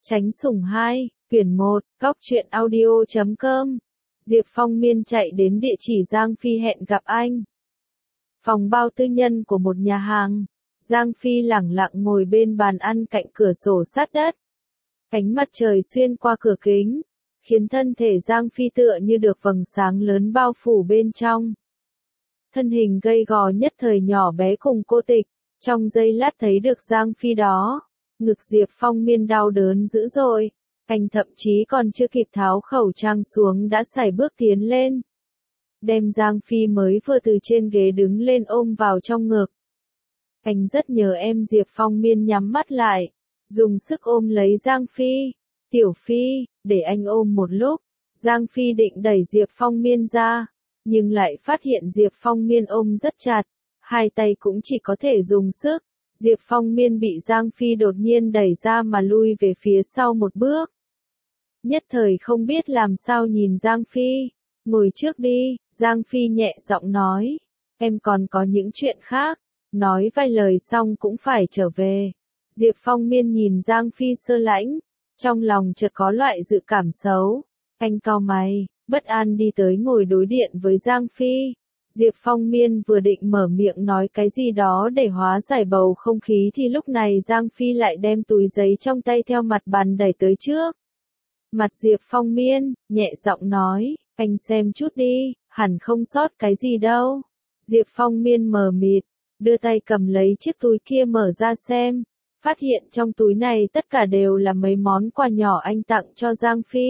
Tránh sủng 2, quyển 1, goctruyện audio.com. Diệp Phong Miên chạy đến địa chỉ Giang Phi hẹn gặp anh. Phòng bao tư nhân của một nhà hàng. Giang Phi lẳng lặng ngồi bên bàn ăn cạnh cửa sổ sát đất. Ánh mặt trời xuyên qua cửa kính, khiến thân thể Giang Phi tựa như được vầng sáng lớn bao phủ bên trong. Thân hình gầy gò nhất thời nhỏ bé cùng cô tịch, trong giây lát thấy được Giang Phi đó. Ngực Diệp Phong Miên đau đớn dữ dội, anh thậm chí còn chưa kịp tháo khẩu trang xuống đã sải bước tiến lên. Đem Giang Phi mới vừa từ trên ghế đứng lên ôm vào trong ngực. Anh rất nhớ em. Diệp Phong Miên nhắm mắt lại, dùng sức ôm lấy Giang Phi. Tiểu Phi, để anh ôm một lúc. Giang Phi định đẩy Diệp Phong Miên ra, nhưng lại phát hiện Diệp Phong Miên ôm rất chặt, hai tay cũng chỉ có thể dùng sức. Diệp Phong Miên bị Giang Phi đột nhiên đẩy ra mà lui về phía sau một bước. Nhất thời không biết làm sao nhìn Giang Phi. Ngồi trước đi, Giang Phi nhẹ giọng nói. Em còn có những chuyện khác. Nói vài lời xong cũng phải trở về. Diệp Phong Miên nhìn Giang Phi sơ lãnh, trong lòng chợt có loại dự cảm xấu. Anh cau mày, bất an đi tới ngồi đối diện với Giang Phi. Diệp Phong Miên vừa định mở miệng nói cái gì đó để hóa giải bầu không khí thì lúc này Giang Phi lại đem túi giấy trong tay theo mặt bàn đẩy tới trước. Mặt Diệp Phong Miên, nhẹ giọng nói, anh xem chút đi, hẳn không sót cái gì đâu. Diệp Phong Miên mờ mịt, đưa tay cầm lấy chiếc túi kia mở ra xem, phát hiện trong túi này tất cả đều là mấy món quà nhỏ anh tặng cho Giang Phi.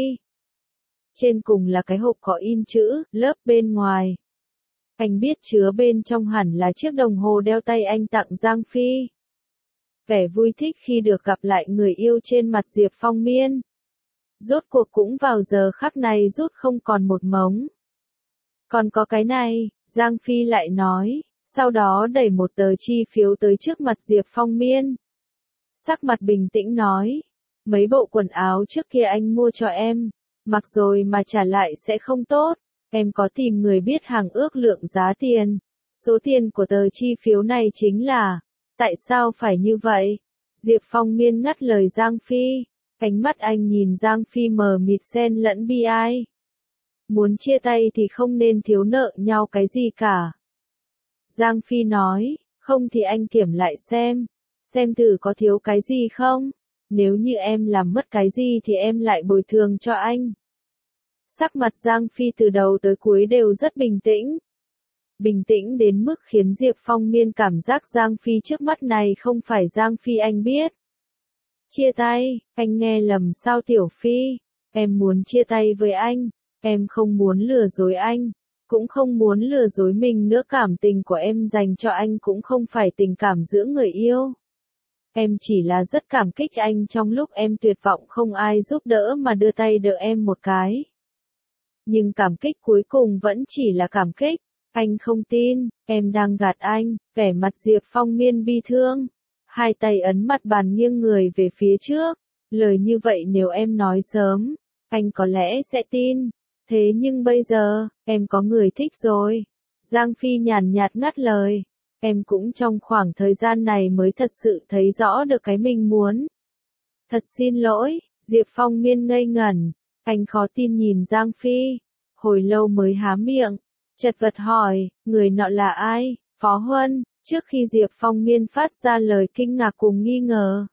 Trên cùng là cái hộp có in chữ, lớp bên ngoài. Anh biết chứa bên trong hẳn là chiếc đồng hồ đeo tay anh tặng Giang Phi. Vẻ vui thích khi được gặp lại người yêu trên mặt Diệp Phong Miên. Rốt cuộc cũng vào giờ khắc này rút không còn một mống. Còn có cái này, Giang Phi lại nói, sau đó đẩy một tờ chi phiếu tới trước mặt Diệp Phong Miên. Sắc mặt bình tĩnh nói, mấy bộ quần áo trước kia anh mua cho em, mặc rồi mà trả lại sẽ không tốt. Em có tìm người biết hàng ước lượng giá tiền. Số tiền của tờ chi phiếu này chính là, tại sao phải như vậy? Diệp Phong Miên ngắt lời Giang Phi. Ánh mắt anh nhìn Giang Phi mờ mịt xen lẫn bi ai. Muốn chia tay thì không nên thiếu nợ nhau cái gì cả. Giang Phi nói, không thì anh kiểm lại xem thử có thiếu cái gì không? Nếu như em làm mất cái gì thì em lại bồi thường cho anh. Sắc mặt Giang Phi từ đầu tới cuối đều rất bình tĩnh. Bình tĩnh đến mức khiến Diệp Phong Miên cảm giác Giang Phi trước mắt này không phải Giang Phi anh biết. Chia tay, anh nghe lầm sao Tiểu Phi? Em muốn chia tay với anh, em không muốn lừa dối anh, cũng không muốn lừa dối mình nữa. Cảm tình của em dành cho anh cũng không phải tình cảm giữa người yêu. Em chỉ là rất cảm kích anh trong lúc em tuyệt vọng không ai giúp đỡ mà đưa tay đỡ em một cái. Nhưng cảm kích cuối cùng vẫn chỉ là cảm kích. Anh không tin, em đang gạt anh. Vẻ mặt Diệp Phong Miên bi thương, hai tay ấn mặt bàn nghiêng người về phía trước. Lời như vậy nếu em nói sớm, anh có lẽ sẽ tin. Thế nhưng bây giờ, em có người thích rồi. Giang Phi nhàn nhạt ngắt lời. Em cũng trong khoảng thời gian này mới thật sự thấy rõ được cái mình muốn. Thật xin lỗi, Diệp Phong Miên ngây ngẩn. Anh khó tin nhìn Giang Phi, hồi lâu mới há miệng, chật vật hỏi, người nọ là ai? Phó Huân. Trước khi Diệp Phong Miên phát ra lời kinh ngạc cùng nghi ngờ,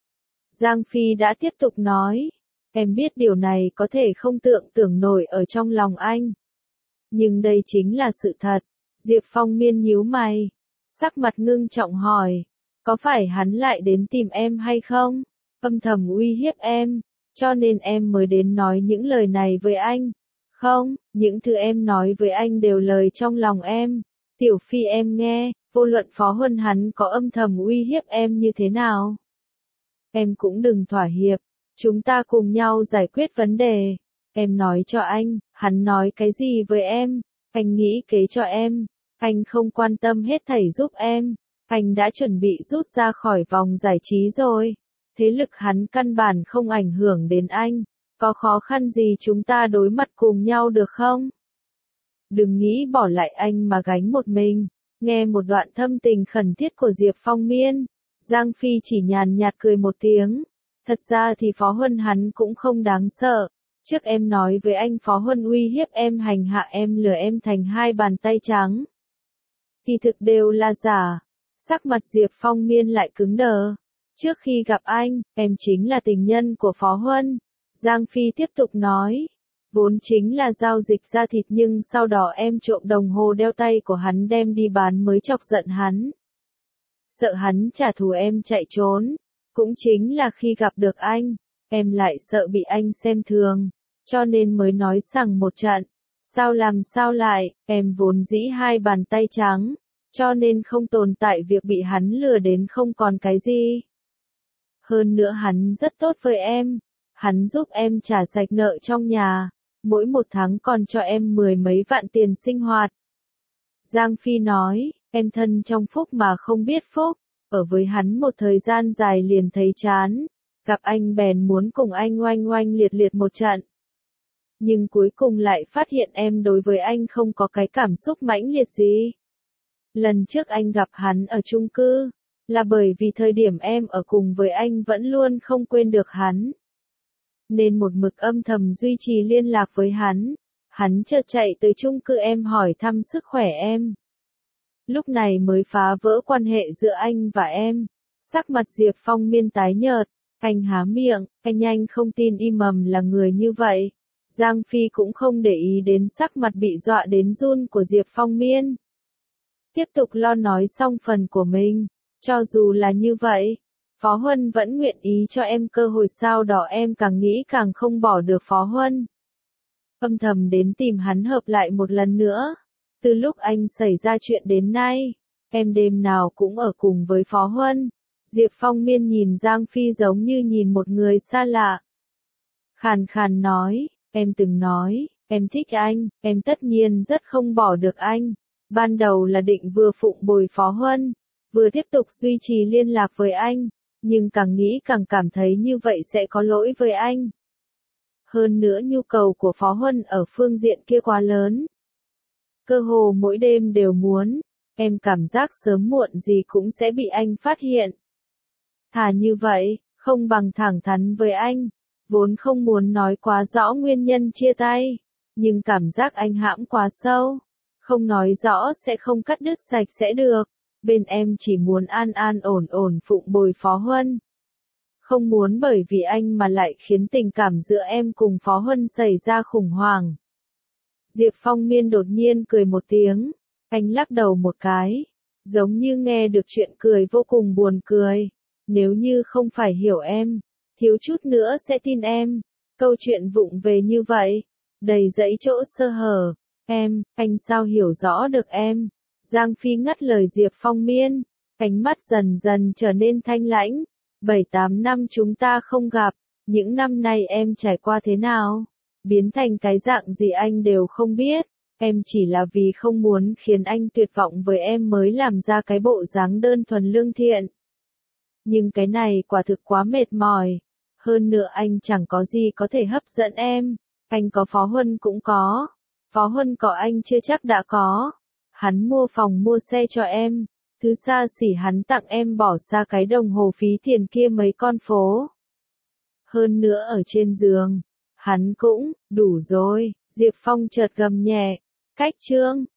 Giang Phi đã tiếp tục nói, em biết điều này có thể không tưởng nổi ở trong lòng anh. Nhưng đây chính là sự thật. Diệp Phong Miên nhíu mày, sắc mặt ngưng trọng hỏi, có phải hắn lại đến tìm em hay không? Âm thầm uy hiếp em, cho nên em mới đến nói những lời này với anh. Không, những thứ em nói với anh đều lời trong lòng em. Tiểu Phi em nghe, vô luận Phó Huân hắn có âm thầm uy hiếp em như thế nào, em cũng đừng thỏa hiệp, chúng ta cùng nhau giải quyết vấn đề. Em nói cho anh, hắn nói cái gì với em, anh nghĩ kế cho em, anh không quan tâm hết thảy giúp em, anh đã chuẩn bị rút ra khỏi vòng giải trí rồi. Thế lực hắn căn bản không ảnh hưởng đến anh, có khó khăn gì chúng ta đối mặt cùng nhau được không? Đừng nghĩ bỏ lại anh mà gánh một mình. Nghe một đoạn thâm tình khẩn thiết của Diệp Phong Miên, Giang Phi chỉ nhàn nhạt cười một tiếng. Thật ra thì Phó Huân hắn cũng không đáng sợ. Trước em nói với anh Phó Huân uy hiếp em, hành hạ em, lừa em thành hai bàn tay trắng. Kỳ thực đều là giả. Sắc mặt Diệp Phong Miên lại cứng đờ. Trước khi gặp anh, em chính là tình nhân của Phó Huân. Giang Phi tiếp tục nói. Vốn chính là giao dịch da thịt nhưng sau đó em trộm đồng hồ đeo tay của hắn đem đi bán mới chọc giận hắn. Sợ hắn trả thù em chạy trốn. Cũng chính là khi gặp được anh, em lại sợ bị anh xem thường. Cho nên mới nói sằng một trận. Sao làm sao lại, em vốn dĩ hai bàn tay trắng. Cho nên không tồn tại việc bị hắn lừa đến không còn cái gì. Hơn nữa hắn rất tốt với em. Hắn giúp em trả sạch nợ trong nhà. Mỗi một tháng còn cho em 10 mấy vạn tiền sinh hoạt. Giang Phi nói, em thân trong phúc mà không biết phúc. Ở với hắn một thời gian dài liền thấy chán. Gặp anh bèn muốn cùng anh oanh oanh liệt liệt một trận. Nhưng cuối cùng lại phát hiện em đối với anh không có cái cảm xúc mãnh liệt gì. Lần trước anh gặp hắn ở chung cư, là bởi vì thời điểm em ở cùng với anh vẫn luôn không quên được hắn. Nên một mực âm thầm duy trì liên lạc với hắn. Hắn chợt chạy tới chung cư em hỏi thăm sức khỏe em. Lúc này mới phá vỡ quan hệ giữa anh và em. Sắc mặt Diệp Phong Miên tái nhợt. Anh há miệng, anh không tin Y Mầm là người như vậy. Giang Phi cũng không để ý đến sắc mặt bị dọa đến run của Diệp Phong Miên. Tiếp tục lo nói xong phần của mình. Cho dù là như vậy, Phó Huân vẫn nguyện ý cho em cơ hội, sau đó em càng nghĩ càng không bỏ được Phó Huân. Âm thầm đến tìm hắn hợp lại một lần nữa. Từ lúc anh xảy ra chuyện đến nay, em đêm nào cũng ở cùng với Phó Huân. Diệp Phong Miên nhìn Giang Phi giống như nhìn một người xa lạ. Khàn khàn nói, em từng nói, em thích anh, em tất nhiên rất không bỏ được anh. Ban đầu là định vừa phụng bồi Phó Huân, vừa tiếp tục duy trì liên lạc với anh, nhưng càng nghĩ càng cảm thấy như vậy sẽ có lỗi với anh. Hơn nữa nhu cầu của Phó Huân ở phương diện kia quá lớn. Cơ hồ mỗi đêm đều muốn, em cảm giác sớm muộn gì cũng sẽ bị anh phát hiện. Thà như vậy, không bằng thẳng thắn với anh. Vốn không muốn nói quá rõ nguyên nhân chia tay, nhưng cảm giác anh hãm quá sâu. Không nói rõ sẽ không cắt đứt sạch sẽ được. Bên em chỉ muốn an an ổn ổn phụng bồi Phó Huân. Không muốn bởi vì anh mà lại khiến tình cảm giữa em cùng Phó Huân xảy ra khủng hoảng. Diệp Phong Miên đột nhiên cười một tiếng. Anh lắc đầu một cái. Giống như nghe được chuyện cười vô cùng buồn cười. Nếu như không phải hiểu em, thiếu chút nữa sẽ tin em. Câu chuyện vụng về như vậy, đầy dẫy chỗ sơ hở. Em, anh sao hiểu rõ được em? Giang Phi ngắt lời Diệp Phong Miên. Ánh mắt dần dần trở nên thanh lãnh. 7-8 năm chúng ta không gặp. Những năm này em trải qua thế nào? Biến thành cái dạng gì anh đều không biết. Em chỉ là vì không muốn khiến anh tuyệt vọng với em mới làm ra cái bộ dáng đơn thuần lương thiện. Nhưng cái này quả thực quá mệt mỏi. Hơn nữa anh chẳng có gì có thể hấp dẫn em. Anh có Phó Huân cũng có. Phó Huân có anh chưa chắc đã có. Hắn mua phòng mua xe cho em. Thứ xa xỉ hắn tặng em bỏ xa cái đồng hồ phí tiền kia mấy con phố. Hơn nữa ở trên giường. Hắn cũng, đủ rồi. Diệp Phong chợt gầm nhẹ. Cách chương.